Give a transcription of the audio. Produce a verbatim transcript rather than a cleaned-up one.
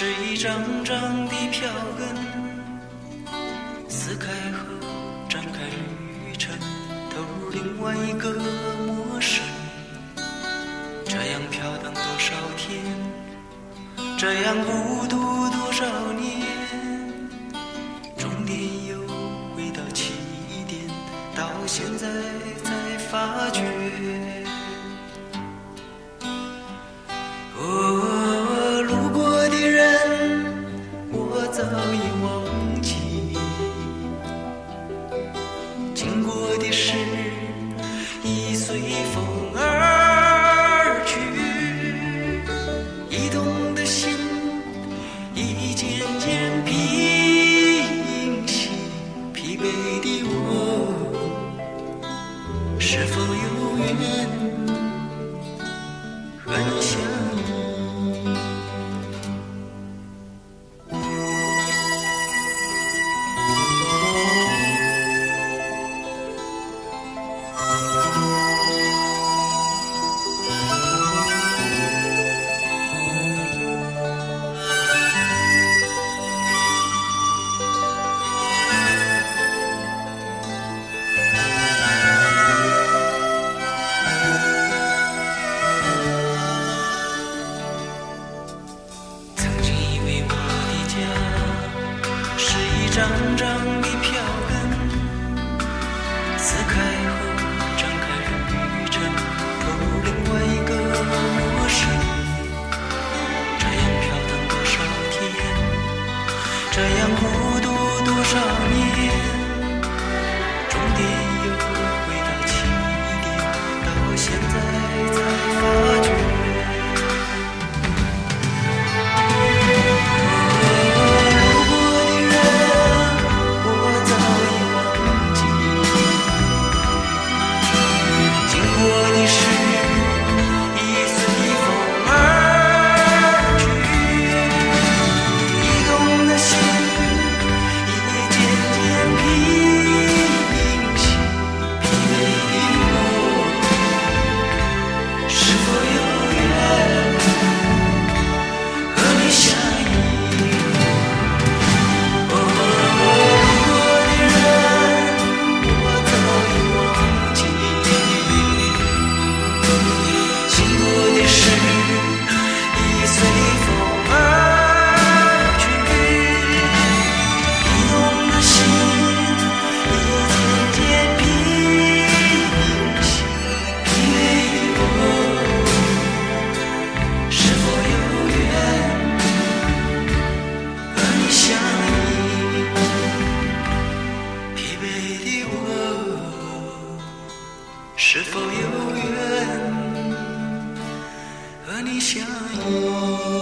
是一张张的票根，撕开后展开旅程，投入另外一个陌生。这样飘荡多少天，这样孤独多少年，终点又回到起点，到现在才发觉。哦，路过的人我早已忘记，经过的事已随风而去，移动的心已渐渐平息，疲惫的我是否有缘和你相遇。张张的票根，撕开后展开旅程，投入另外一个陌生。这样飘荡多少天，这样孤独多少年，终点又回到起点，到现在才发觉。是否有缘和你相遇？